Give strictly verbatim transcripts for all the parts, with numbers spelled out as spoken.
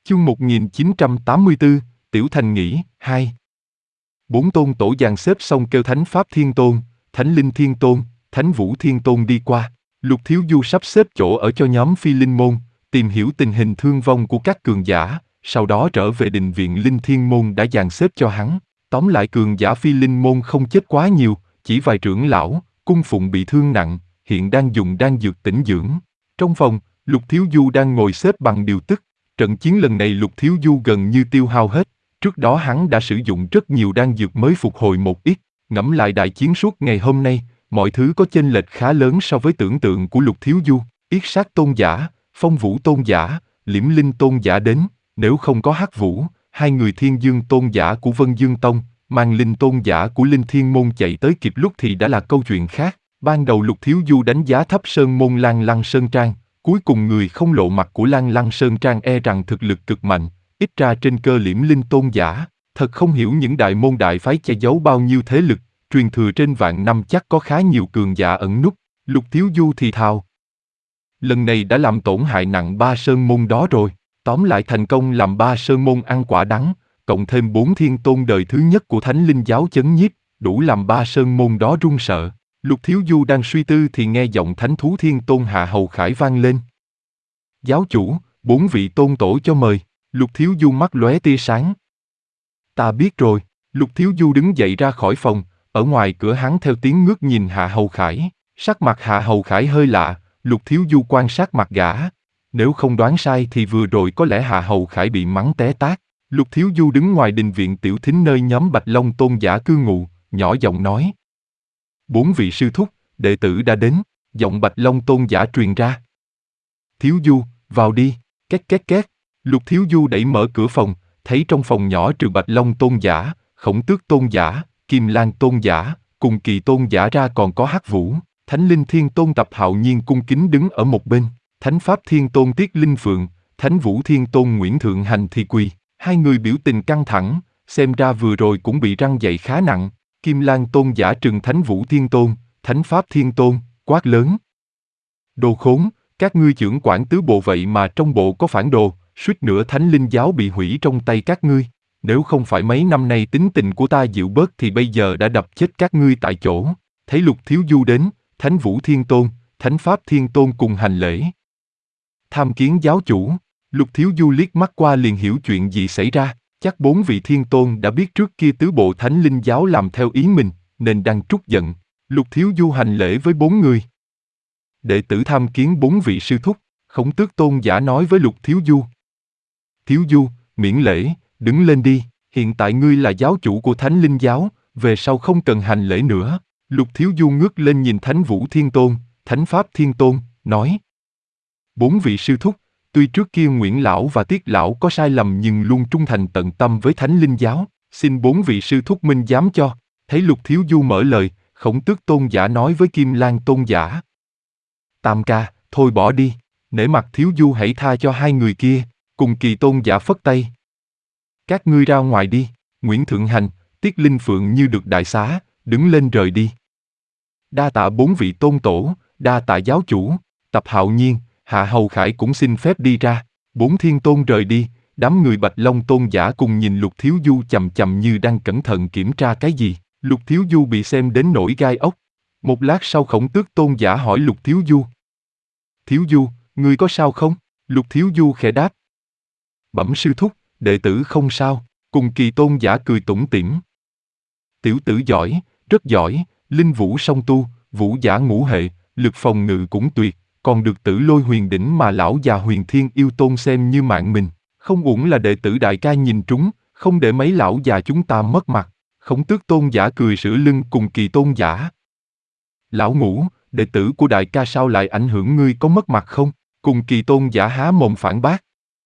Chương một nghìn chín trăm tám mươi tư, Tiểu Thành nghỉ, hai. Bốn tôn tổ dàn xếp xong kêu Thánh Pháp Thiên Tôn, Thánh Linh Thiên Tôn, Thánh Vũ Thiên Tôn đi qua. Lục Thiếu Du sắp xếp chỗ ở cho nhóm Phi Linh Môn, tìm hiểu tình hình thương vong của các cường giả, sau đó trở về đình viện Linh Thiên Môn đã dàn xếp cho hắn. Tóm lại cường giả Phi Linh Môn không chết quá nhiều, chỉ vài trưởng lão, cung phụng bị thương nặng, hiện đang dùng đan dược tĩnh dưỡng. Trong phòng, Lục Thiếu Du đang ngồi xếp bằng điều tức. Trận chiến lần này Lục Thiếu Du gần như tiêu hao hết, trước đó hắn đã sử dụng rất nhiều đan dược mới phục hồi một ít. Ngẫm lại đại chiến suốt ngày hôm nay, mọi thứ có chênh lệch khá lớn so với tưởng tượng của Lục Thiếu Du. Yết Sát Tôn giả, Phong Vũ Tôn giả, Liễm Linh Tôn giả đến, nếu không có Hắc Vũ, hai người Thiên Dương Tôn giả của Vân Dương Tông, Mang Linh Tôn giả của Linh Thiên Môn chạy tới kịp lúc thì đã là câu chuyện khác. Ban đầu Lục Thiếu Du đánh giá thấp Sơn Môn Lan Lăng Sơn Trang, cuối cùng người không lộ mặt của Lan Lăng Sơn Trang e rằng thực lực cực mạnh, ít ra trên cơ Liễm Linh Tôn giả, thật không hiểu những đại môn đại phái che giấu bao nhiêu thế lực, truyền thừa trên vạn năm chắc có khá nhiều cường giả ẩn núp. Lục Thiếu Du thì thào. Lần này đã làm tổn hại nặng ba sơn môn đó rồi, tóm lại thành công làm ba sơn môn ăn quả đắng, cộng thêm bốn thiên tôn đời thứ nhất của Thánh Linh giáo chấn nhiếp, đủ làm ba sơn môn đó run sợ. Lục Thiếu Du đang suy tư thì nghe giọng Thánh Thú Thiên Tôn Hạ Hầu Khải vang lên. Giáo chủ, bốn vị tôn tổ cho mời. Lục Thiếu Du mắt lóe tia sáng. Ta biết rồi. Lục Thiếu Du đứng dậy ra khỏi phòng, ở ngoài cửa hắn theo tiếng ngước nhìn Hạ Hầu Khải. Sắc mặt Hạ Hầu Khải hơi lạ, Lục Thiếu Du quan sát mặt gã. Nếu không đoán sai thì vừa rồi có lẽ Hạ Hầu Khải bị mắng té tát. Lục Thiếu Du đứng ngoài đình viện tiểu thính nơi nhóm Bạch Long Tôn giả cư ngụ, nhỏ giọng nói. Bốn vị sư thúc, đệ tử đã đến, giọng Bạch Long Tôn giả truyền ra. Thiếu Du, vào đi, két két két. Lục Thiếu Du đẩy mở cửa phòng, thấy trong phòng nhỏ trừ Bạch Long Tôn giả, Khổng Tước Tôn giả, Kim Lan Tôn giả, cùng Kỳ Tôn giả ra còn có Hắc Vũ, Thánh Linh Thiên Tôn Tập Hạo Nhiên cung kính đứng ở một bên, Thánh Pháp Thiên Tôn Tiết Linh Phượng, Thánh Vũ Thiên Tôn Nguyễn Thượng Hành thì quỳ, hai người biểu tình căng thẳng, xem ra vừa rồi cũng bị răng dậy khá nặng. Kim Lan Tôn giả trừng Thánh Vũ Thiên Tôn, Thánh Pháp Thiên Tôn, quát lớn. Đồ khốn, các ngươi trưởng quản tứ bộ vậy mà trong bộ có phản đồ, suýt nữa Thánh Linh giáo bị hủy trong tay các ngươi. Nếu không phải mấy năm nay tính tình của ta dịu bớt thì bây giờ đã đập chết các ngươi tại chỗ. Thấy Lục Thiếu Du đến, Thánh Vũ Thiên Tôn, Thánh Pháp Thiên Tôn cùng hành lễ. Tham kiến giáo chủ. Lục Thiếu Du liếc mắt qua liền hiểu chuyện gì xảy ra. Chắc bốn vị thiên tôn đã biết trước kia tứ bộ Thánh Linh giáo làm theo ý mình, nên đang trút giận. Lục Thiếu Du hành lễ với bốn người. Đệ tử tham kiến bốn vị sư thúc, Khổng Tước Tôn giả nói với Lục Thiếu Du. Thiếu Du, miễn lễ, đứng lên đi, hiện tại ngươi là giáo chủ của Thánh Linh giáo, về sau không cần hành lễ nữa. Lục Thiếu Du ngước lên nhìn Thánh Vũ Thiên Tôn, Thánh Pháp Thiên Tôn, nói. Bốn vị sư thúc, tuy trước kia Nguyễn Lão và Tiết Lão có sai lầm nhưng luôn trung thành tận tâm với Thánh Linh giáo, xin bốn vị sư thúc minh giám cho. Thấy Lục Thiếu Du mở lời, Khổng Tước Tôn giả nói với Kim Lan Tôn giả. Tam ca, thôi bỏ đi, nể mặt Thiếu Du hãy tha cho hai người kia, cùng Kỳ Tôn giả phất tay. Các ngươi ra ngoài đi, Nguyễn Thượng Hành, Tiết Linh Phượng như được đại xá, đứng lên rời đi. Đa tạ bốn vị tôn tổ, đa tạ giáo chủ, Tập Hạo Nhiên, Hạ Hầu Khải cũng xin phép đi ra. Bốn thiên tôn rời đi, đám người Bạch Long Tôn giả cùng nhìn Lục Thiếu Du chằm chằm như đang cẩn thận kiểm tra cái gì. Lục Thiếu Du bị xem đến nổi gai ốc. Một lát sau Khổng Tước Tôn giả hỏi Lục Thiếu Du. Thiếu Du, ngươi có sao không? Lục Thiếu Du khẽ đáp. Bẩm sư thúc, đệ tử không sao, cùng Kỳ Tôn giả cười tủm tỉm. Tiểu tử giỏi, rất giỏi, linh vũ song tu, vũ giả ngũ hệ, lực phòng ngự cũng tuyệt. Còn được Tử Lôi Huyền Đỉnh mà lão già Huyền Thiên Yêu Tôn xem như mạng mình, không uổng là đệ tử đại ca nhìn trúng, không để mấy lão già chúng ta mất mặt. Khổng Tước Tôn giả cười sửa lưng cùng Kỳ Tôn giả. Lão Ngũ, đệ tử của đại ca sao lại ảnh hưởng ngươi có mất mặt không? Cùng Kỳ Tôn giả há mồm phản bác.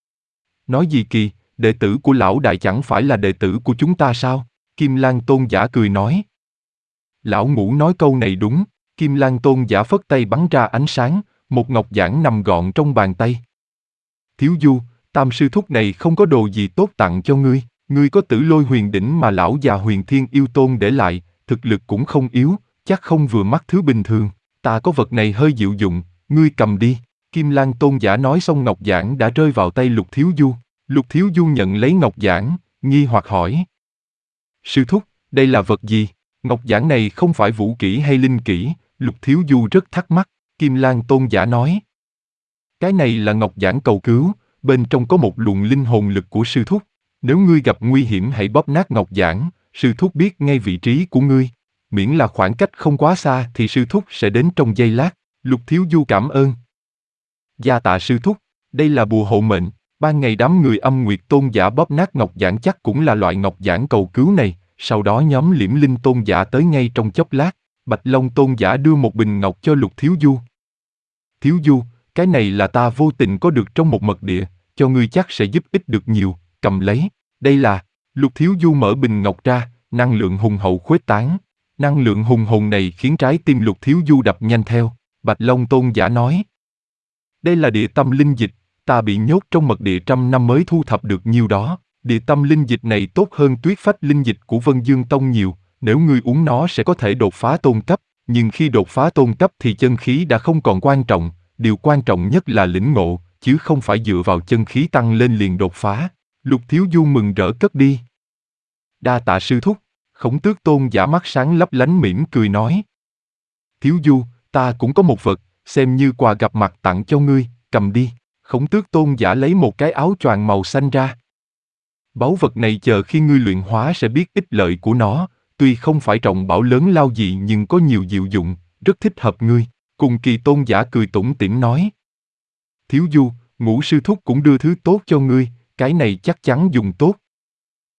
Nói gì kỳ, đệ tử của lão đại chẳng phải là đệ tử của chúng ta sao? Kim Lan Tôn giả cười nói. Lão Ngũ nói câu này đúng, Kim Lan Tôn giả phất tay bắn ra ánh sáng. Một ngọc giản nằm gọn trong bàn tay. Thiếu Du, tam sư thúc này không có đồ gì tốt tặng cho ngươi, ngươi có Tử Lôi Huyền Đỉnh mà lão già Huyền Thiên Yêu Tôn để lại, thực lực cũng không yếu, chắc không vừa mắt thứ bình thường, ta có vật này hơi diệu dụng, ngươi cầm đi. Kim Lan Tôn giả nói xong ngọc giản đã rơi vào tay Lục Thiếu Du. Lục Thiếu Du nhận lấy ngọc giản, nghi hoặc hỏi. Sư thúc, đây là vật gì? Ngọc giản này không phải vũ kỹ hay linh kỹ, Lục Thiếu Du rất thắc mắc. Kim Lan Tôn giả nói. Cái này là ngọc giản cầu cứu, bên trong có một luồng linh hồn lực của sư thúc. Nếu ngươi gặp nguy hiểm hãy bóp nát ngọc giản, sư thúc biết ngay vị trí của ngươi. Miễn là khoảng cách không quá xa thì sư thúc sẽ đến trong giây lát. Lục Thiếu Du cảm ơn. Gia tạ sư thúc, đây là bùa hộ mệnh. Ban ngày đám người Âm Nguyệt Tôn giả bóp nát ngọc giản chắc cũng là loại ngọc giản cầu cứu này. Sau đó nhóm Liễm Linh Tôn giả tới ngay trong chốc lát. Bạch Long Tôn giả đưa một bình ngọc cho Lục Thiếu Du. Thiếu Du, cái này là ta vô tình có được trong một mật địa, cho ngươi chắc sẽ giúp ích được nhiều, cầm lấy. Đây là, Lục Thiếu Du mở bình ngọc ra, năng lượng hùng hậu khuếch tán. Năng lượng hùng hồn này khiến trái tim Lục Thiếu Du đập nhanh theo. Bạch Long Tôn giả nói. Đây là địa tâm linh dịch, ta bị nhốt trong mật địa trăm năm mới thu thập được nhiêu đó. Địa tâm linh dịch này tốt hơn tuyết phách linh dịch của Vân Dương Tông nhiều, nếu ngươi uống nó sẽ có thể đột phá tôn cấp, nhưng khi đột phá tôn cấp thì chân khí đã không còn quan trọng, điều quan trọng nhất là lĩnh ngộ, chứ không phải dựa vào chân khí tăng lên liền đột phá. Lục Thiếu Du mừng rỡ cất đi. Đa tạ sư thúc. Khổng Tước Tôn giả mắt sáng lấp lánh mỉm cười nói. Thiếu Du, ta cũng có một vật, xem như quà gặp mặt tặng cho ngươi, cầm đi. Khổng Tước Tôn giả lấy một cái áo choàng màu xanh ra. Báu vật này chờ khi ngươi luyện hóa sẽ biết ích lợi của nó, tuy không phải trọng bảo lớn lao gì nhưng có nhiều diệu dụng, rất thích hợp ngươi. Cùng Kỳ Tôn giả cười tủm tỉm nói. Thiếu Du, Ngũ sư thúc cũng đưa thứ tốt cho ngươi, cái này chắc chắn dùng tốt.